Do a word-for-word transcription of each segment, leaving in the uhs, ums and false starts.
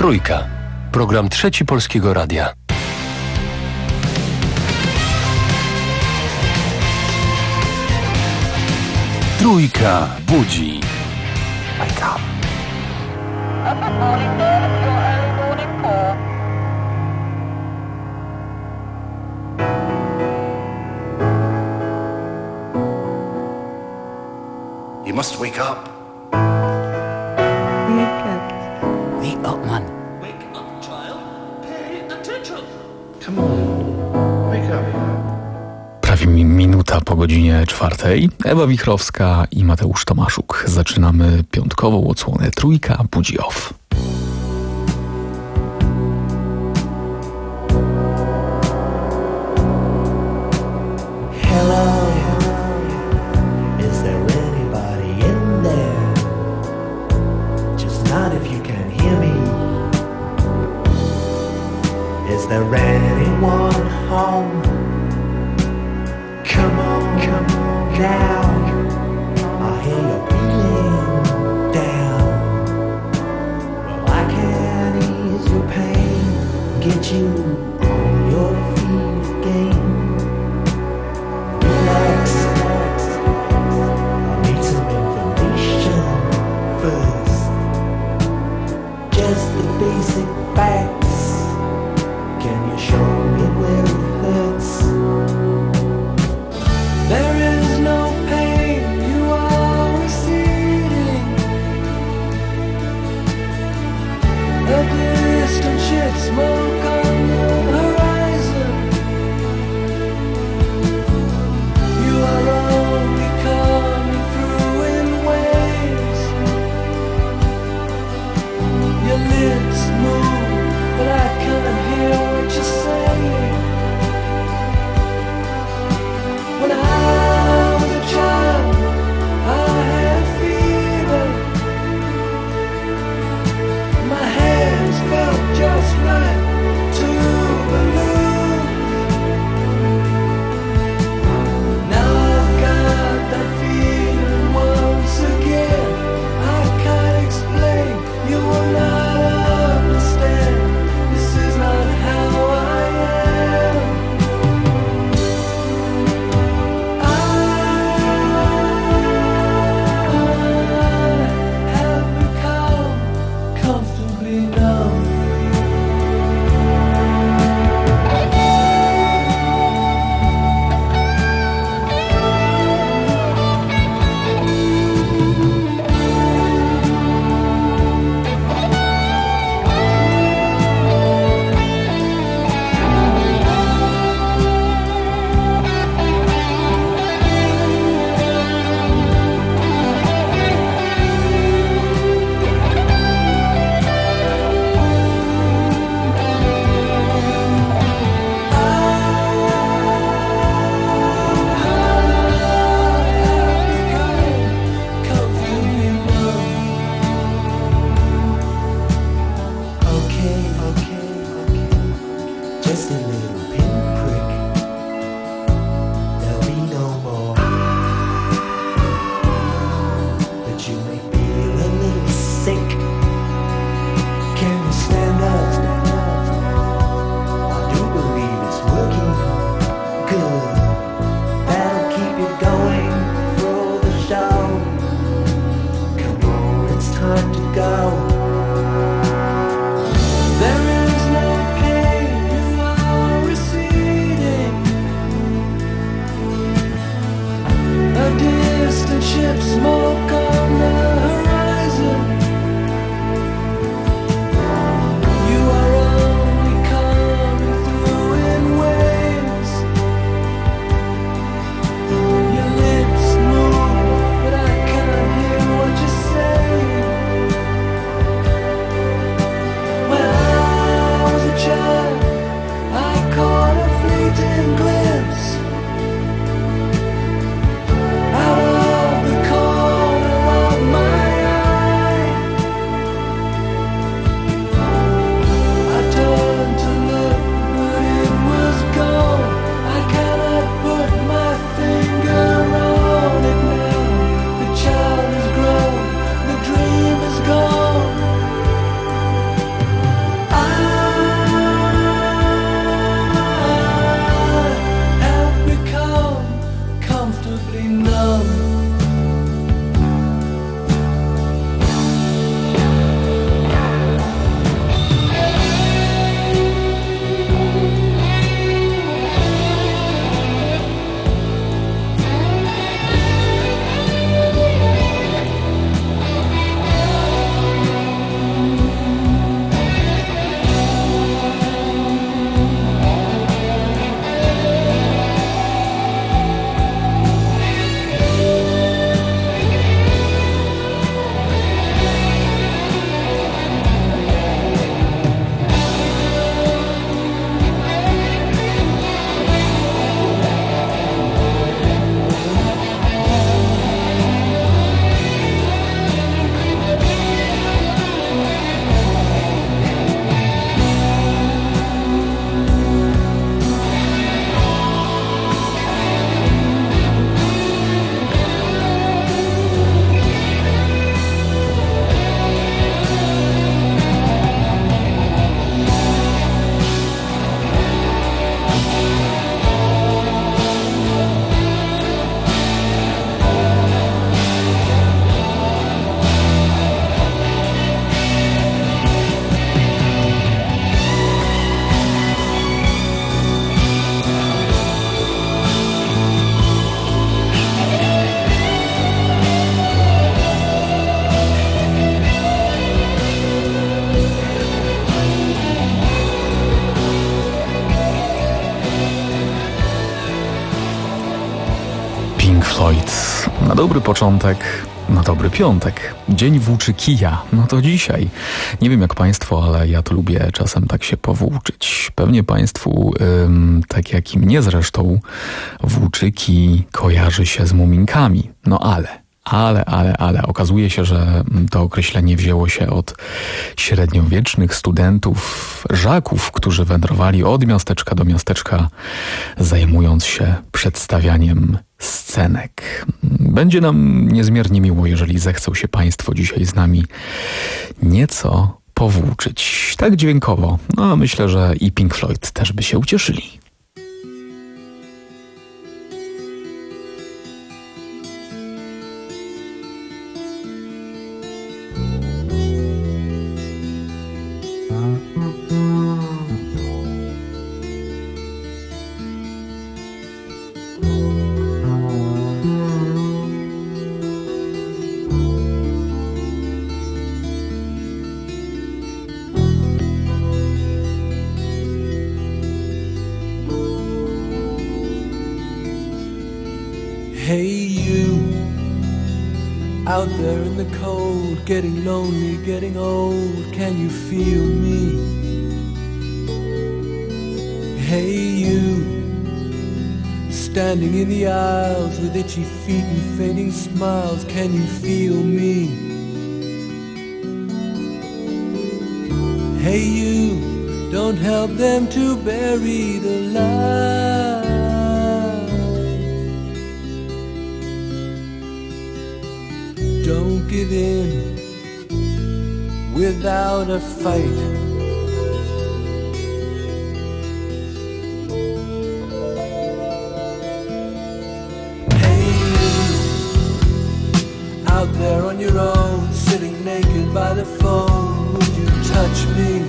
Trójka. Program Trzeci Polskiego Radia. Trójka budzi. Wake up. You must wake up. Wake up. Wake up, man. Wake up, child. Pay attention. Come on. Wake up. Prawie mi minuta po godzinie czwartej. Ewa Wichrowska i Mateusz Tomaszuk. Zaczynamy piątkową odsłonę Trójka budzi off. Is there anyone home? Come on, come on now. I hear you're feeling down. Well, I can ease your pain, get you on your feet again. Relax, relax. I need some information first. Just the basic facts. Can you show me where it hurts? There is no pain, you are receding. A distant shit smoke on the Na dobry początek, na dobry piątek. Dzień włóczy kija. No to dzisiaj. Nie wiem jak państwo, ale ja to lubię czasem tak się powłóczyć. Pewnie państwu, ym, tak jak i mnie zresztą, włóczyki kojarzy się z muminkami. No ale... Ale, ale, ale okazuje się, że to określenie wzięło się od średniowiecznych studentów, żaków, którzy wędrowali od miasteczka do miasteczka, zajmując się przedstawianiem scenek. Będzie nam niezmiernie miło, jeżeli zechcą się państwo dzisiaj z nami nieco powłóczyć. Tak dźwiękowo. No a myślę, że i Pink Floyd też by się ucieszyli. Hey you, out there in the cold, getting lonely, getting old, can you feel me? Hey you, standing in the aisles with itchy feet and fading smiles, can you feel me? Hey you, don't help them to bury the light. Don't give in without a fight. Hey you, out there on your own, sitting naked by the phone, would you touch me?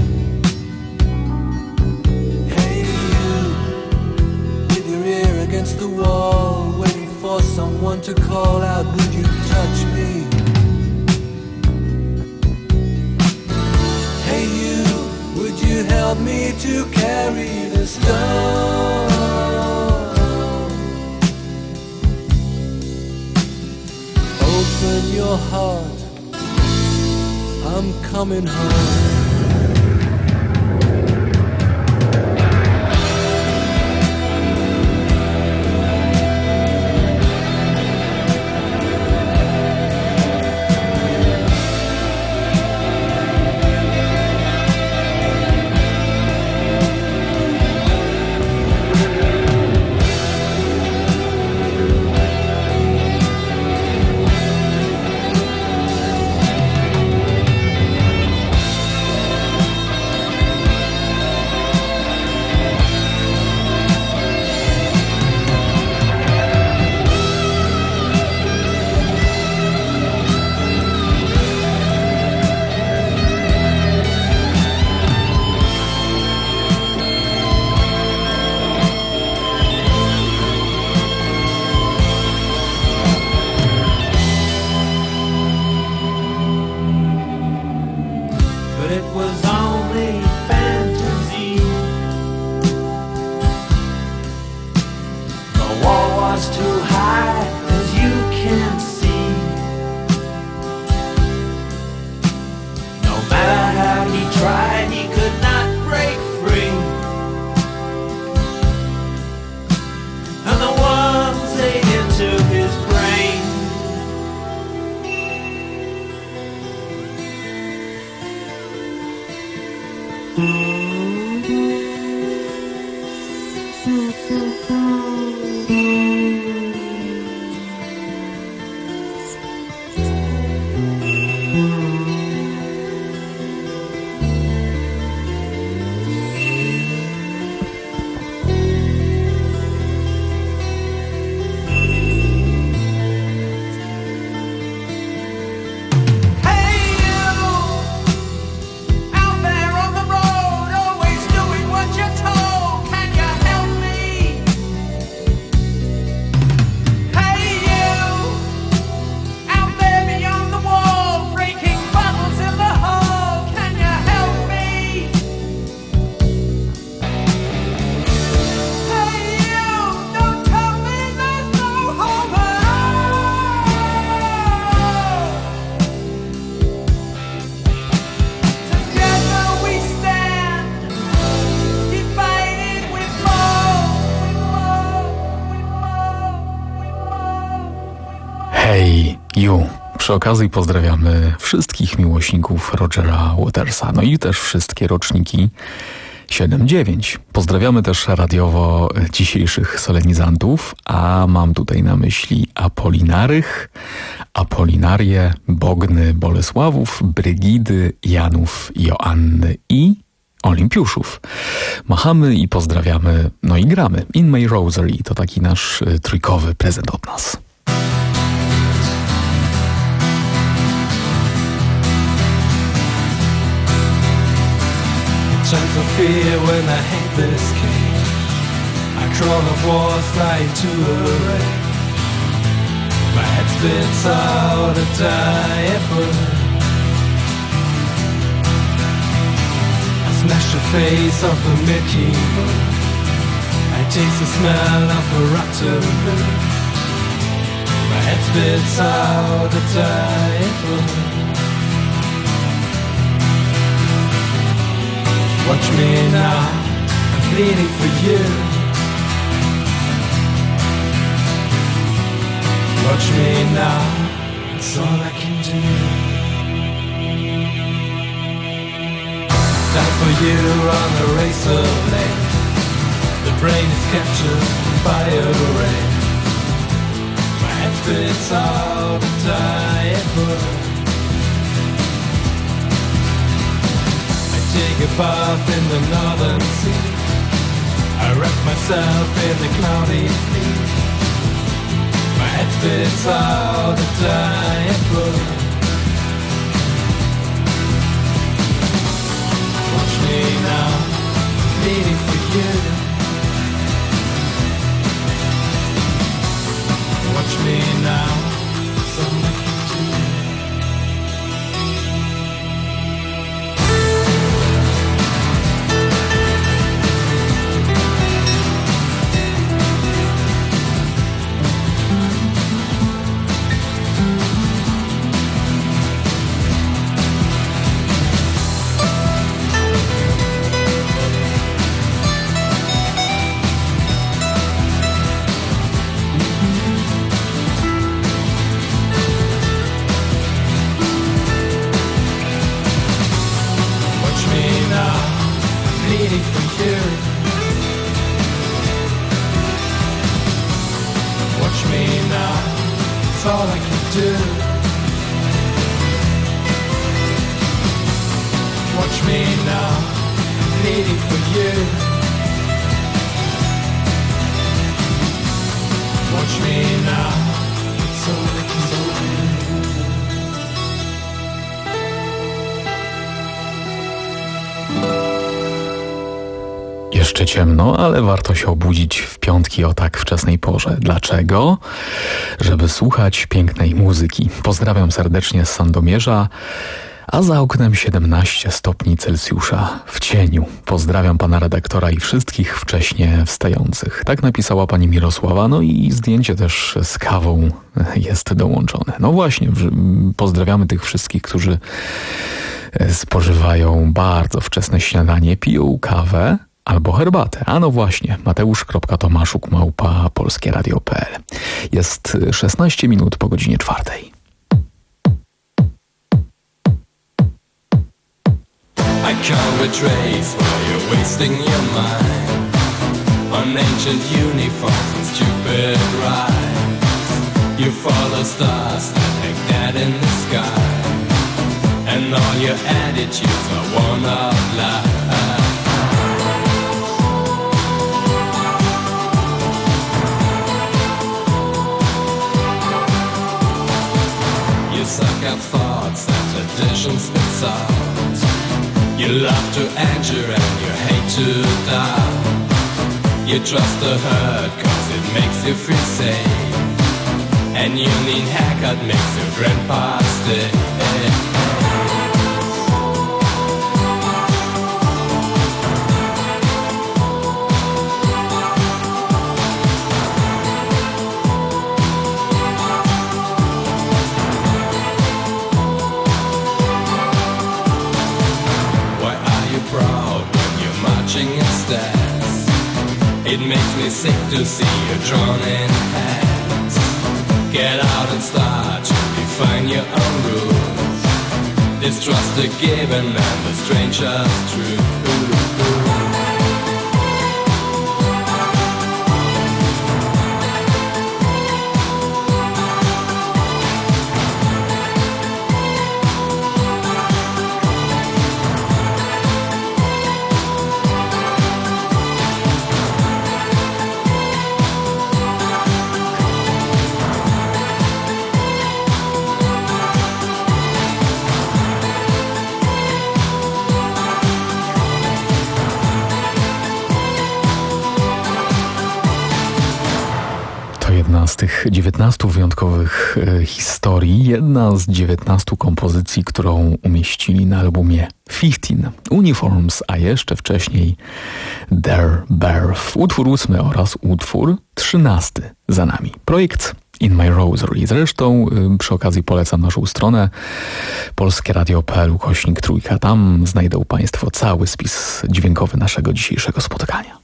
Hey you, with your ear against the wall, waiting for someone to call out, would you touch me? Hey you, would you help me to carry the stone? Open your heart, I'm coming home. Out there on the road, oh Przy okazji pozdrawiamy wszystkich miłośników Rogera Watersa, no i też wszystkie roczniki siedem dziewięć. Pozdrawiamy też radiowo dzisiejszych solenizantów, a mam tutaj na myśli Apolinarych, Apolinarię, Bogny, Bolesławów, Brygidy, Janów, Joanny i Olimpiuszów. Machamy i pozdrawiamy, no i gramy. In My Rosary to taki nasz trójkowy prezent od nas. Sense of fear when I hit this cage. I crawl of walls flying to a wreck. My head spits out a diaper. I smash the face of the Mickey Mouse. I taste the smell of a rotten bird. My head spits out a diaper. Watch me now, I'm bleeding for you. Watch me now, it's all I can do. Time for you on the razor blade. The brain is captured by a ray. My head spits out a diaper. Take a bath in the northern sea. I wrap myself in the cloudy heat. My head spits out a diaper. Watch me now, bleeding for you. Watch me now, so I can do. Jeszcze ciemno, ale warto się obudzić w piątki o tak wczesnej porze. Dlaczego? Żeby słuchać pięknej muzyki. Pozdrawiam serdecznie z Sandomierza, a za oknem siedemnaście stopni Celsjusza w cieniu. Pozdrawiam pana redaktora i wszystkich wcześnie wstających. Tak napisała pani Mirosława, no i zdjęcie też z kawą jest dołączone. No właśnie, pozdrawiamy tych wszystkich, którzy spożywają bardzo wczesne śniadanie, piją kawę albo herbatę. A no właśnie, mateusz.tomaszuk małpa polskieradio kropka pe el. Jest szesnaście minut po godzinie czwartej. I can't retrace while you're wasting your mind on ancient uniforms and stupid rides. You follow stars that like that in the sky, and all your attitudes are one of life. You suck up thoughts that tradition spits out. You love to anchor and you hate to doubt. You trust the hurt cause it makes you feel safe, and you need haircut makes your grandpa stay. It makes me sick to see you drawn in hands. Get out and start to define and your own rules. Distrust the given and the stranger's truth. Jedna z tych dziewiętnastu wyjątkowych e, historii, jedna z dziewiętnastu kompozycji, którą umieścili na albumie piętnaście Uniforms, a jeszcze wcześniej Their Birth. Utwór ósmy oraz utwór trzynasty za nami. Projekt In My Rosary. Zresztą y, przy okazji polecam naszą stronę polskieradio kropka p l ukośnik trójka. Tam znajdą Państwo cały spis dźwiękowy naszego dzisiejszego spotkania.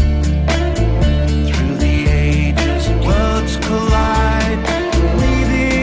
Collide, leaving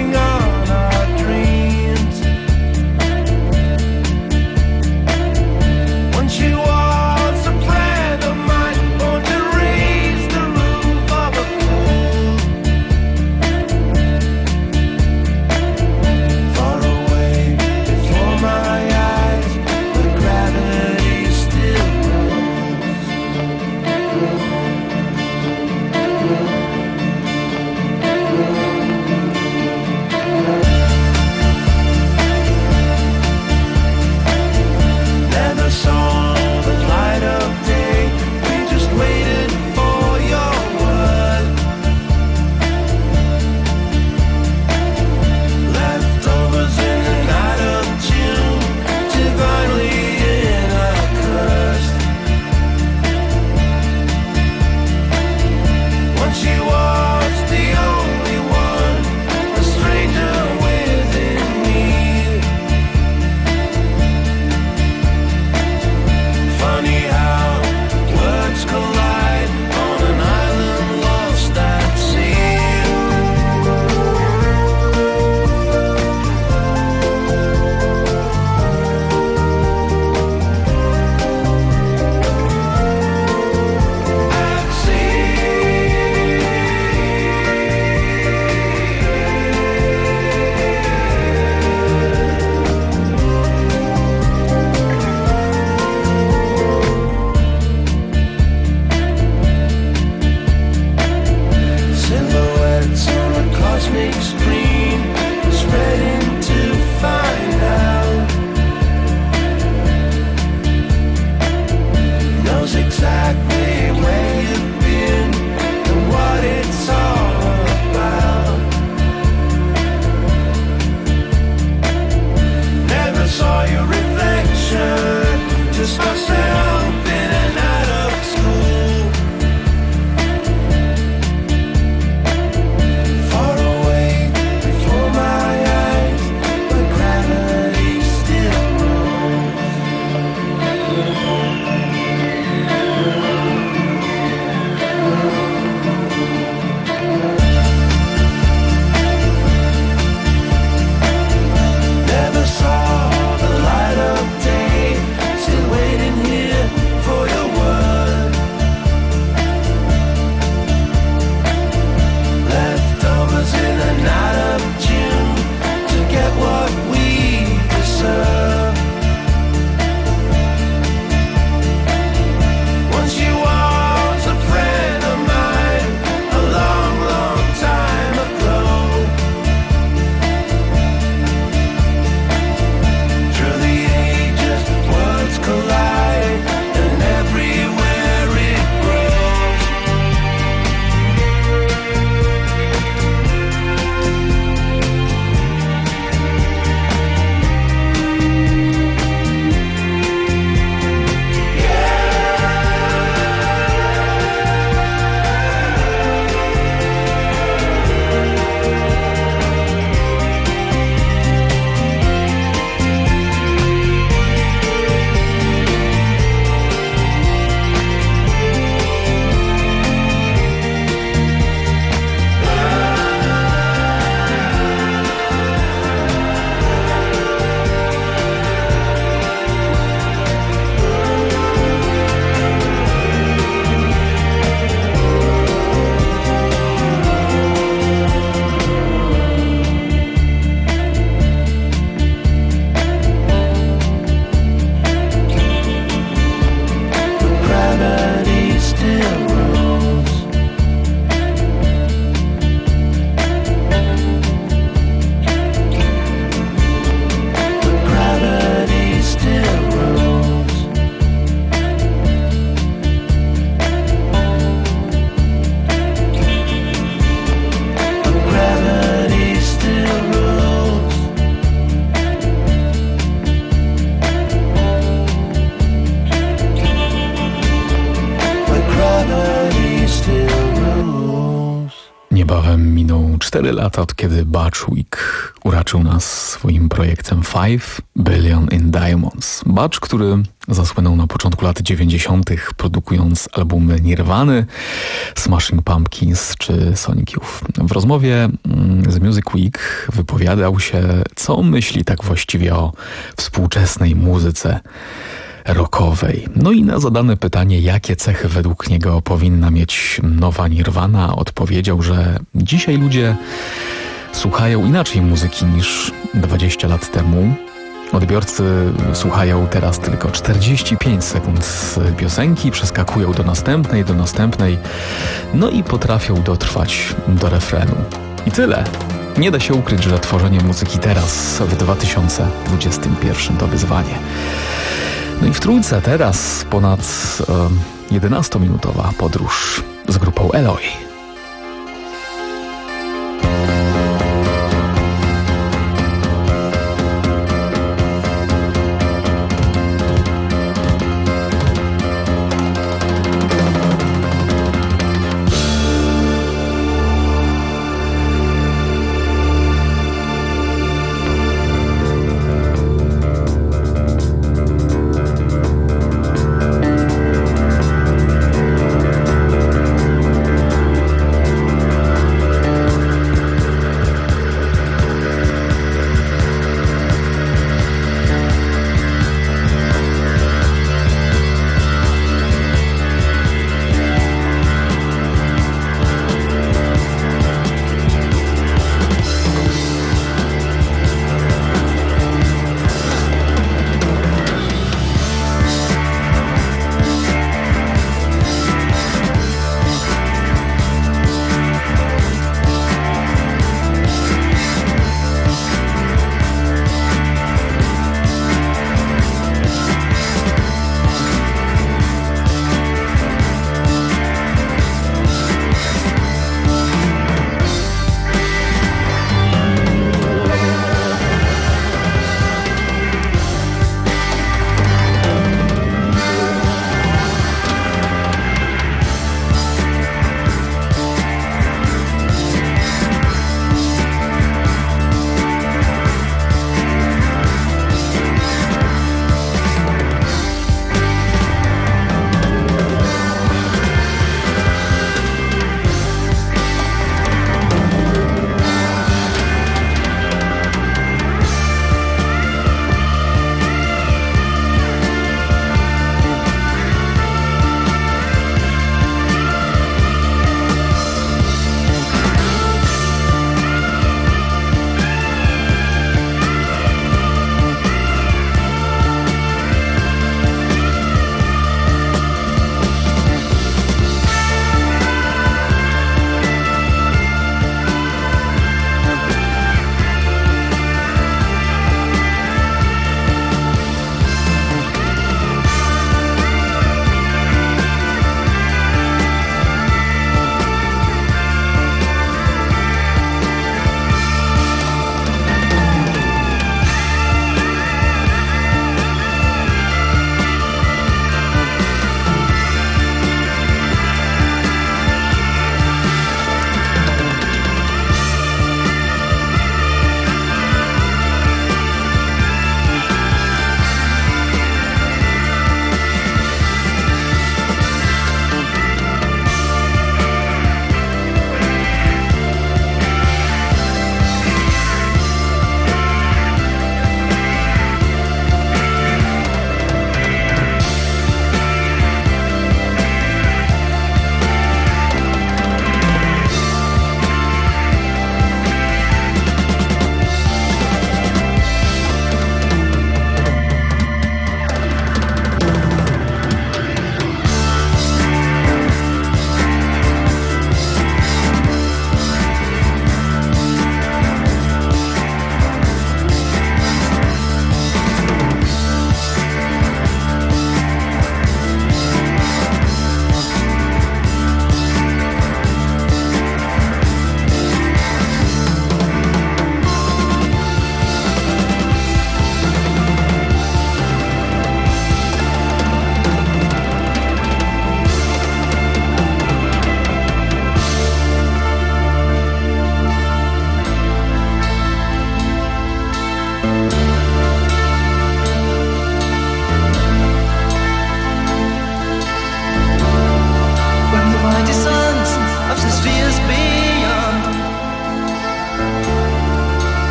cztery lata od kiedy Butch uraczył nas swoim projektem Five Billion in Diamonds. Butch, który zasłynął na początku lat dziewięćdziesiątych produkując albumy Nirvany, Smashing Pumpkins czy Sonic Youth. W rozmowie z Music Week wypowiadał się, co myśli tak właściwie o współczesnej muzyce rockowej. No i na zadane pytanie, jakie cechy według niego powinna mieć nowa Nirvana, odpowiedział, że dzisiaj ludzie słuchają inaczej muzyki niż dwadzieścia lat temu. Odbiorcy słuchają teraz tylko czterdzieści pięć sekund piosenki, przeskakują do następnej, do następnej, no i potrafią dotrwać do refrenu. I tyle. Nie da się ukryć, że tworzenie muzyki teraz, w dwa tysiące dwudziestym pierwszym to wyzwanie. No i w trójce teraz ponad e, jedenastominutowa podróż z grupą Eloy.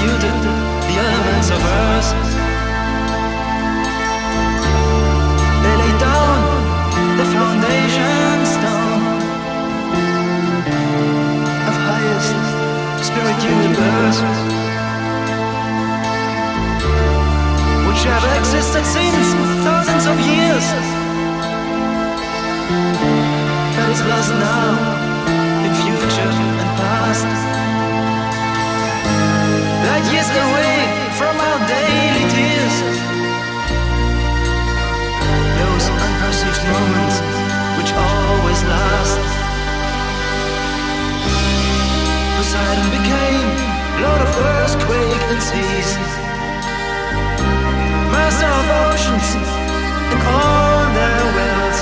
transmuted the elements of earth. They laid down the foundation stone of highest spirit universe, which have existed since thousands of years, that is lost now in future and past. Light years away from our daily tears, those unperceived moments which always last. Poseidon became lord of earthquake and seas, master of oceans and all their wells,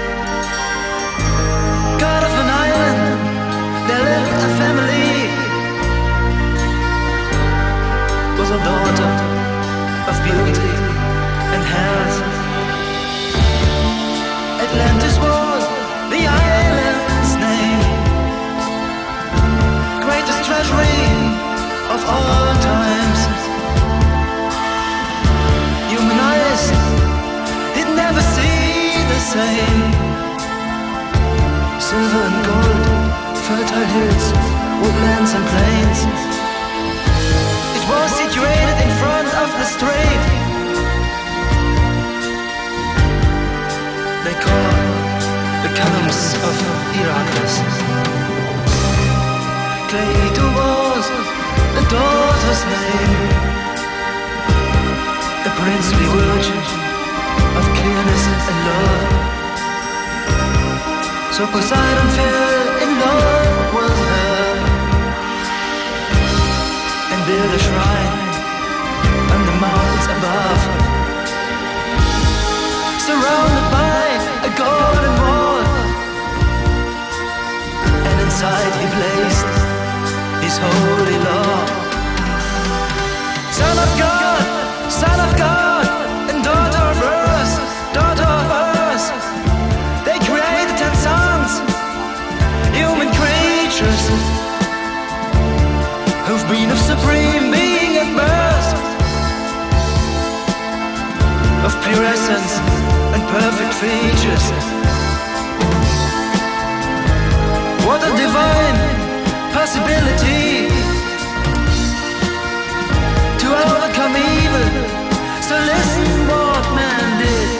god of an island, there lived a family, was a daughter of beauty and health. Atlantis was the island's name, greatest treasury of all times. Human eyes did never see the same. Silver and gold, fertile hills, woodlands and plains. It was situated in front of the strait they call the columns of Heracles. Cleito was the daughter's name, a princely virgin of clearness and love. So Poseidon fell in love with her and built a shrine on the mountains above, surrounded by a golden wall, and inside he placed his holy law. Son of God, son of God, and daughter of earth, daughter of earth, they created ten sons, human creatures, who've been of supreme being at birth, of pure essence and perfect features. What a divine possibility to overcome evil. So listen what man did.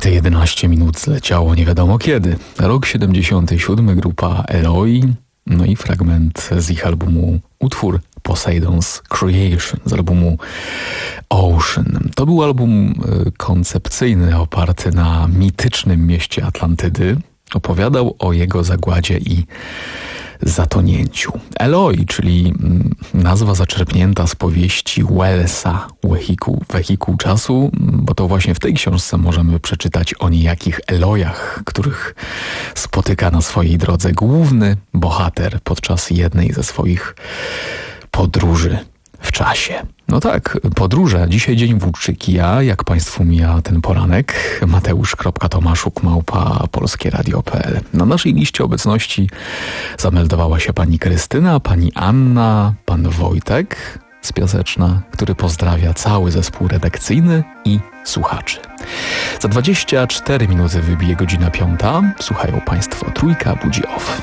Te jedenaście minut zleciało nie wiadomo kiedy. Rok siedemdziesiąty siódmy, grupa Eloi, no i fragment z ich albumu, utwór Poseidon's Creation, z albumu Ocean. To był album koncepcyjny, oparty na mitycznym mieście Atlantydy. Opowiadał o jego zagładzie i zatonięciu. Eloi, czyli nazwa zaczerpnięta z powieści Wellesa Wehikuł, Wehikuł czasu, bo to właśnie w tej książce możemy przeczytać o niejakich Elojach, których spotyka na swojej drodze główny bohater podczas jednej ze swoich podróży w czasie. No tak, podróże. Dzisiaj dzień włóczy kija. Jak Państwu mija ten poranek? Mateusz.Tomaszuk małpa polskie radio kropka p l. Na naszej liście obecności zameldowała się pani Krystyna, pani Anna, pan Wojtek z Piaseczna, który pozdrawia cały zespół redakcyjny i słuchaczy. Za dwadzieścia cztery minuty wybije godzina piąta. Słuchają Państwo Trójka budzi off.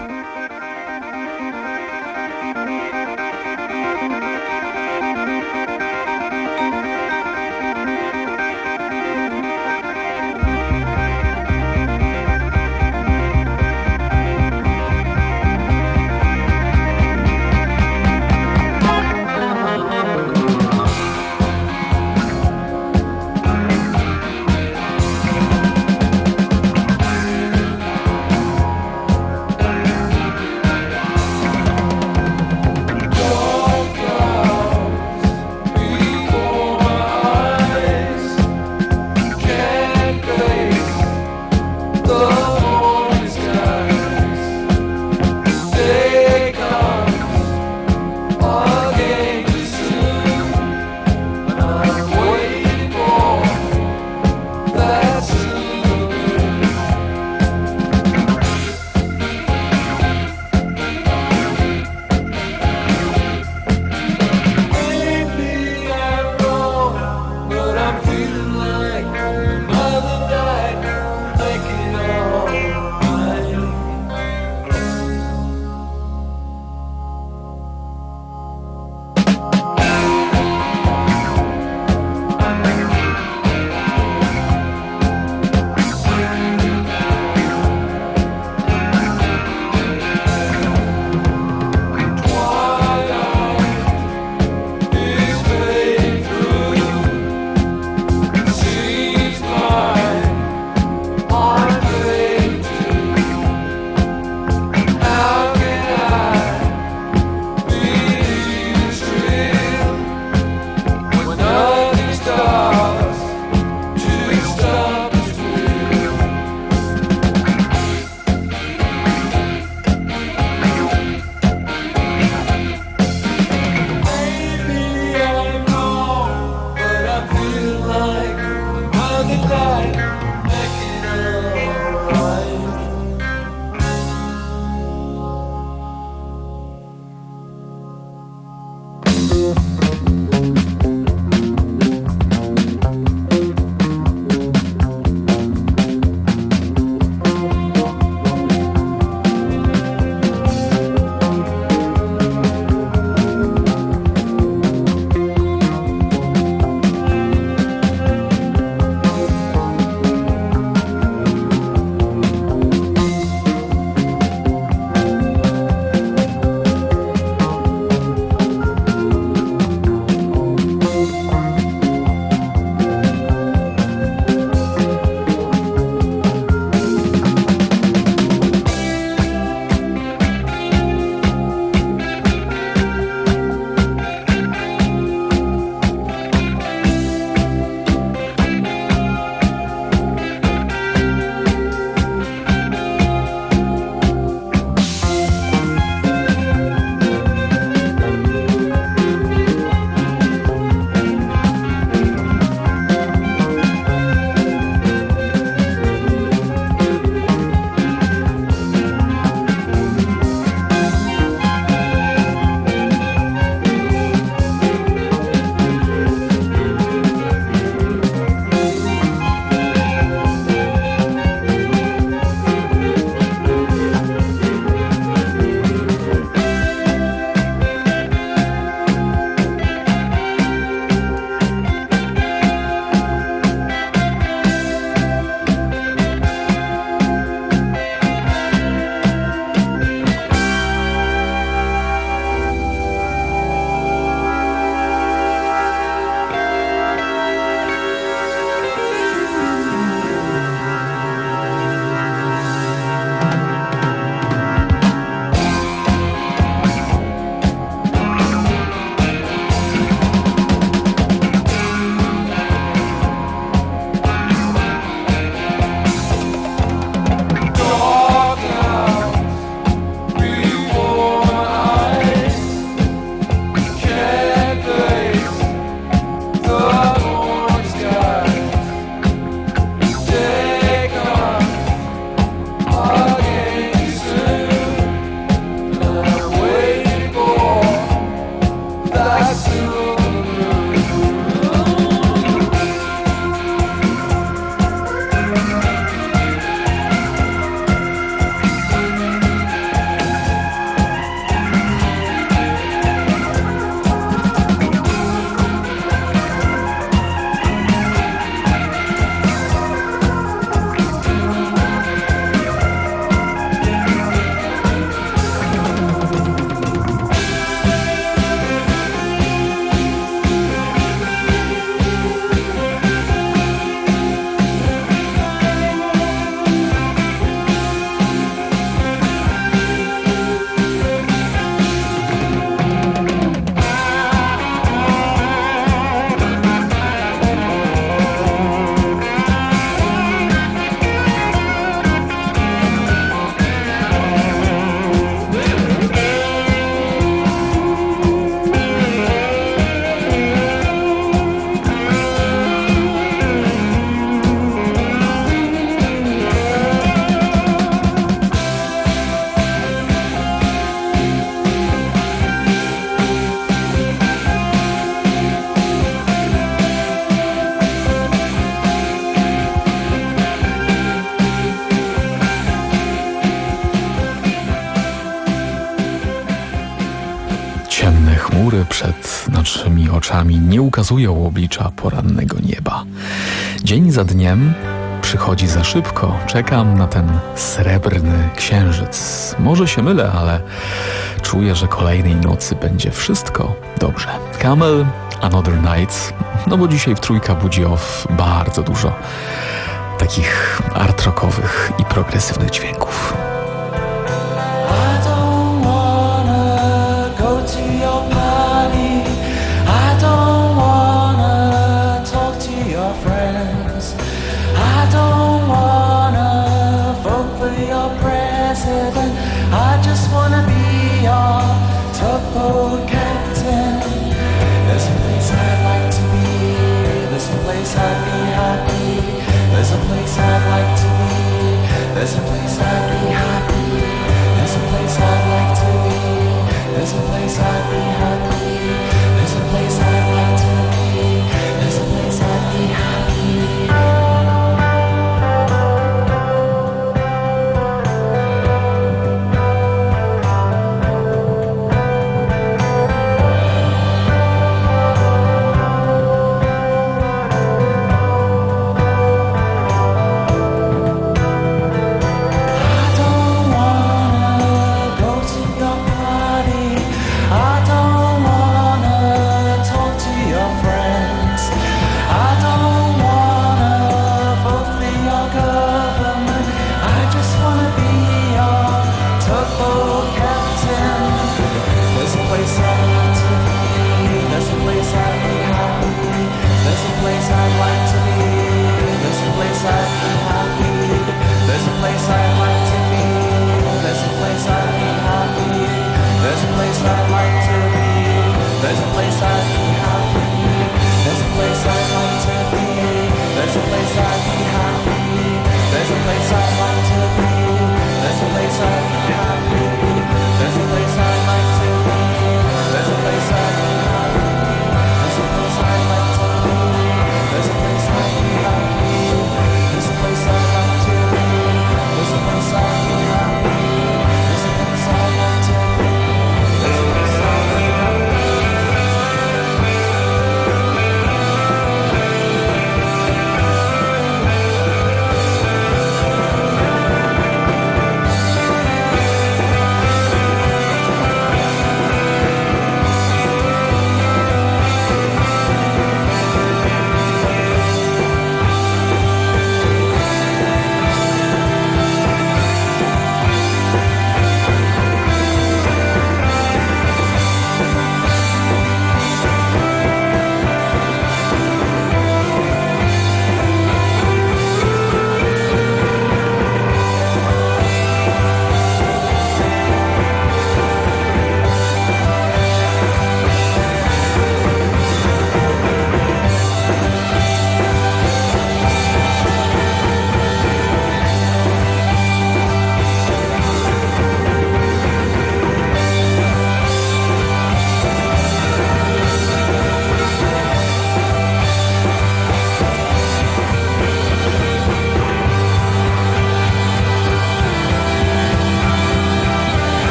chmury przed naszymi oczami nie ukazują oblicza porannego nieba. Dzień za dniem przychodzi za szybko. Czekam na ten srebrny księżyc. Może się mylę, ale czuję, że kolejnej nocy będzie wszystko dobrze. Camel, Another Night, no bo dzisiaj w Trójka budzi off bardzo dużo takich art rockowych i progresywnych dźwięków. I just wanna be your tugboat captain. There's a place I'd like to be. There's a place I'd be happy. There's a place I'd like to be. There's a place I'd be happy. There's a place I'd like to be. There's a place I'd be happy. There's a place I'd like to be. There's a place I'd be happy.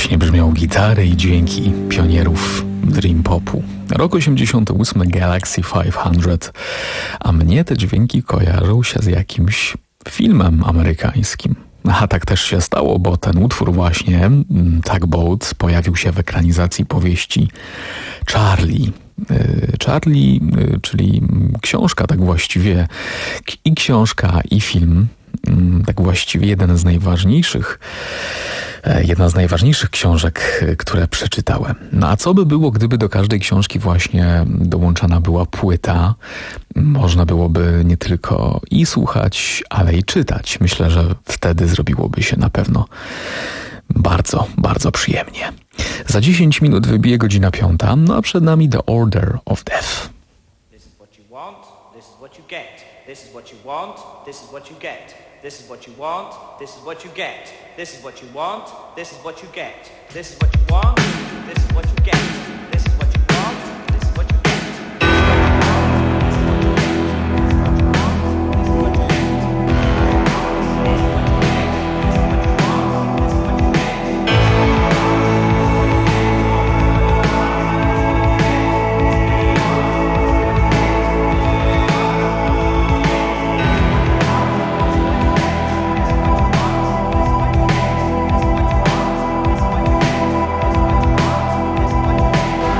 właśnie brzmią gitary i dźwięki pionierów dream popu. Rok osiemdziesiąty ósmy, Galaxy pięćset, a mnie te dźwięki kojarzą się z jakimś filmem amerykańskim. A tak też się stało, bo ten utwór właśnie, Tugboat, pojawił się w ekranizacji powieści Charlie. Charlie, czyli książka tak właściwie, i książka, i film, tak właściwie jeden z najważniejszych, jedna z najważniejszych książek, które przeczytałem. No a co by było, gdyby do każdej książki właśnie dołączana była płyta? Można byłoby nie tylko i słuchać, ale i czytać. Myślę, że wtedy zrobiłoby się na pewno bardzo, bardzo przyjemnie. Za dziesięć minut wybije godzina piąta, no a przed nami The Order of Death. This is what you want, this is what you get. This is what you want, this is what you get. This is what you want, this is what you get. This is what you want, this is what you get. This is what you want, this is what you get. This is what you want, this is what you get. This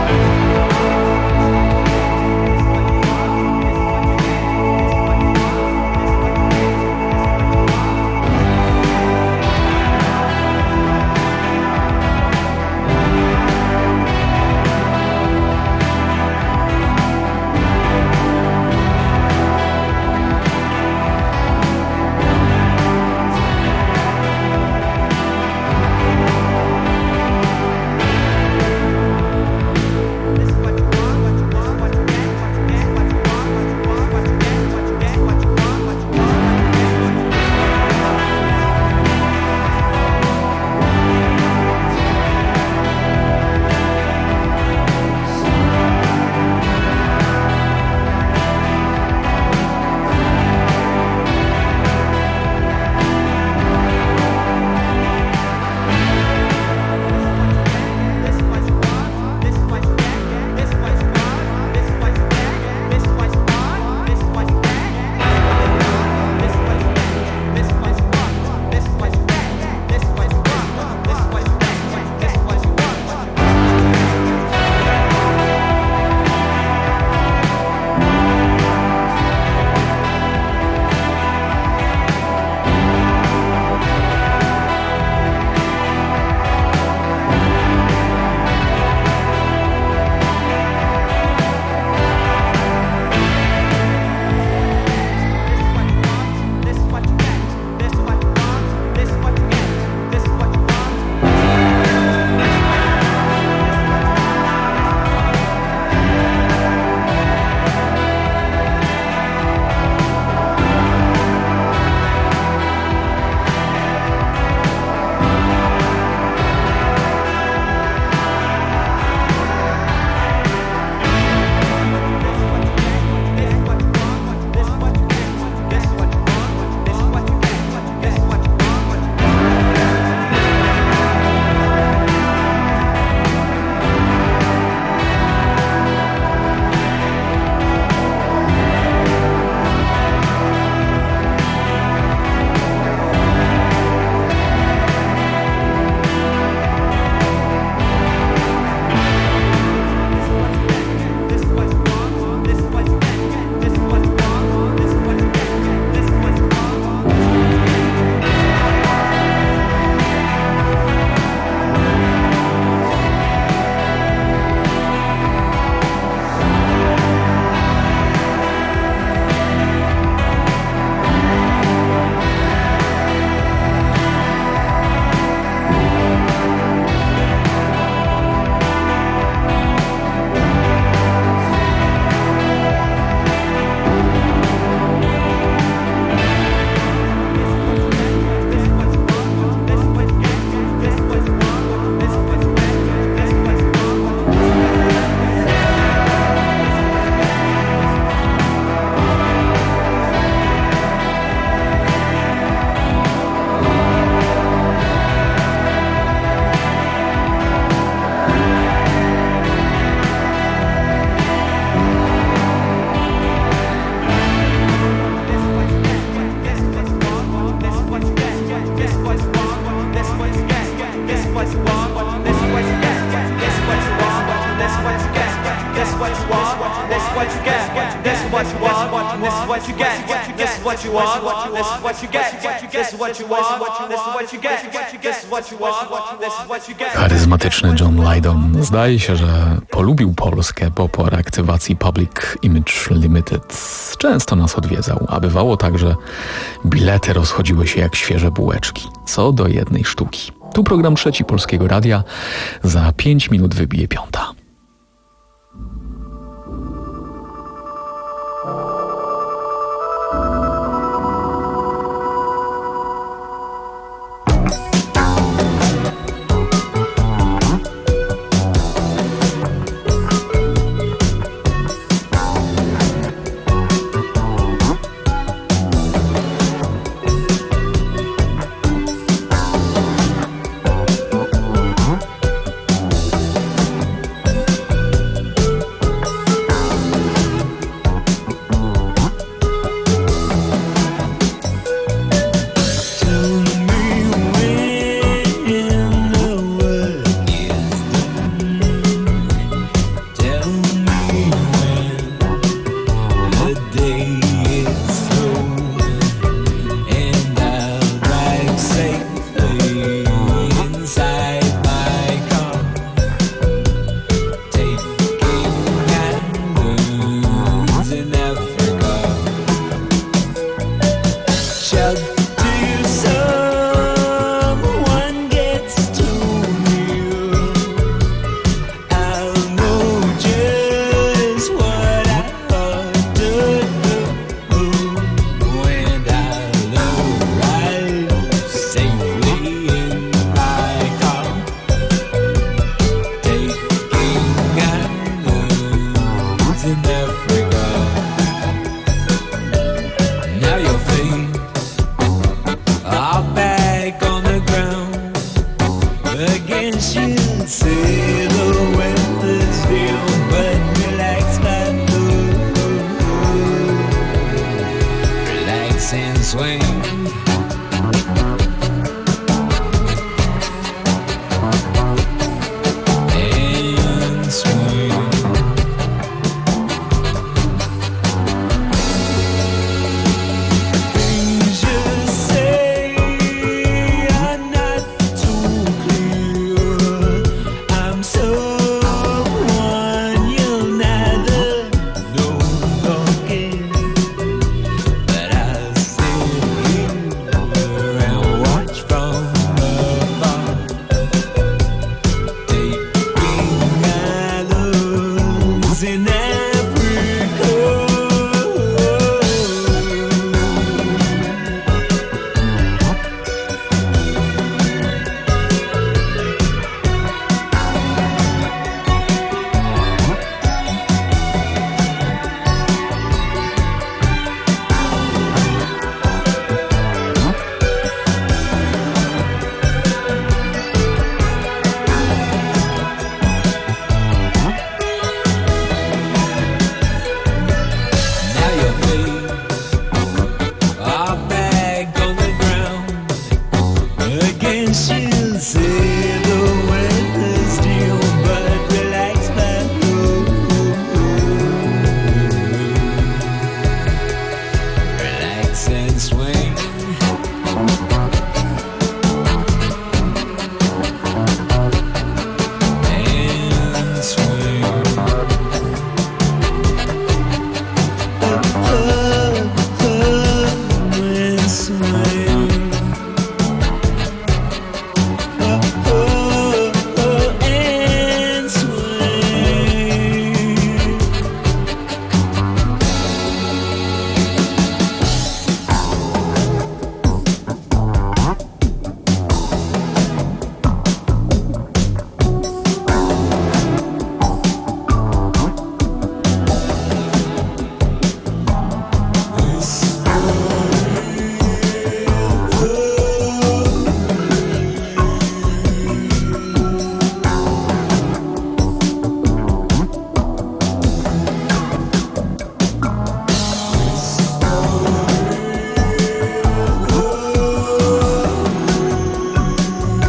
what you want, this is what you get, this is what you want, this is what you get, this is what you want, this is what you get, this is what you want, this is what you get. Charyzmatyczny John Lydon. Zdaje się, że polubił Polskę po reaktywacji Public Image Limited. Często nas odwiedzał, a bywało tak, że bilety rozchodziły się jak świeże bułeczki. Co do jednej sztuki. Tu program Trzeci Polskiego Radia. Za pięć minut wybije piąta. Swing.